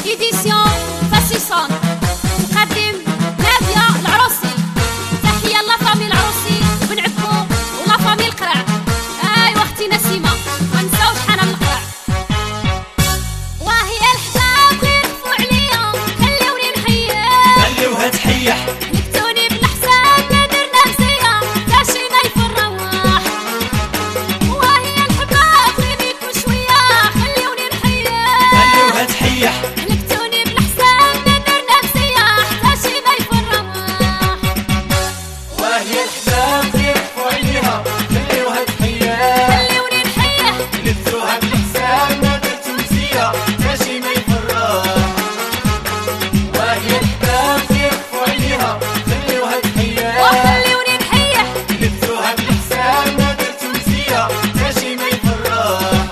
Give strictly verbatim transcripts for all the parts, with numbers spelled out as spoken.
إيديسيون فاسيسون تقدم نادية العروسي. تحية لافامي العروسي وبن عبو ولافامي القرع. أيوا أختي نسيمة منساوش حنان القرع. وهي الحباب غير خفو عليا خليوني نحيا خليوها تحيح نكتوني بالحساب لا درنا مزية تاشي ما يفرواح. وهي الحباب غير بيكو شوية خليوني نحيا خليوها تحيح نكتوني بالحساب لا درنا مزية تاشي ما يفرواح. وهي الحباب يخفوا عليها خليوها تحيح خليوني نحيا لبسوها بالحساب ما درتو مزية ماشي ما يفرح. وهي الحباب يخفوا عليها خليوها تحيح وخليوني نحيا لبسوها بالحساب ما درتو مزية ماشي ما يفرح.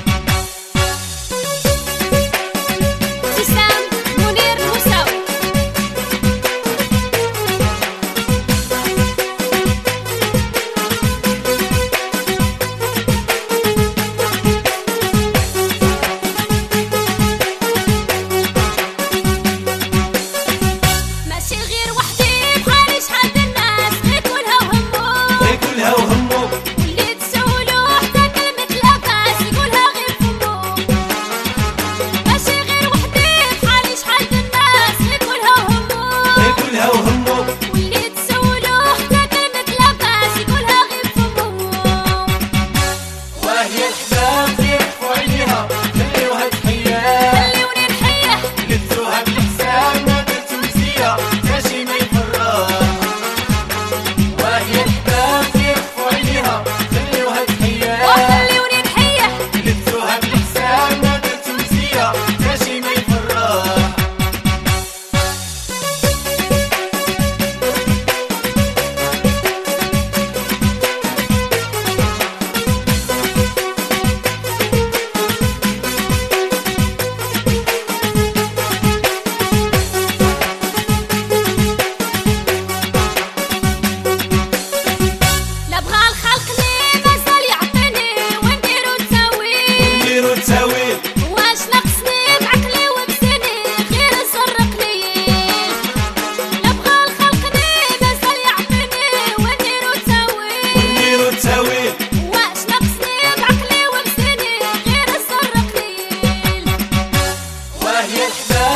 ابتسام منير الموساوي. ماشي غير وحدي بحالي شحال د الناس غيكولها وهمو ياكلها وهمو واللي تسولو حتى كلمة لاباس يقولها غير فمو. ماشي غير وحدي بحالي شحال د الناس غيكولها وهمو ياكلها وهمو واللي تسولو حتى كلمة لاباس يقولها غير فمو. وهي الحباب يخفوا عليها خليوها تحيح خليوني نحيا لبسوها بالحساب ما درتو مزية ماشي ما يفرح. وهي الحباب يخفوا عليها خليوها تحيح وخليوني نحيا لبسوها بالحساب ما درتو مزية ماشي ما يفرح. لا بغى الخلق لي مازال يعطيني ونديرو التاويل. نديرو التاويل واش ناقصني بعقلي وبسني غير نسرق ليل. لا بغى الخلق لي مازال يعطيني ونديرو التاويل. نديرو التاويل واش ناقصني بعقلي وبسني غير نسرق ليل. وهي الحباب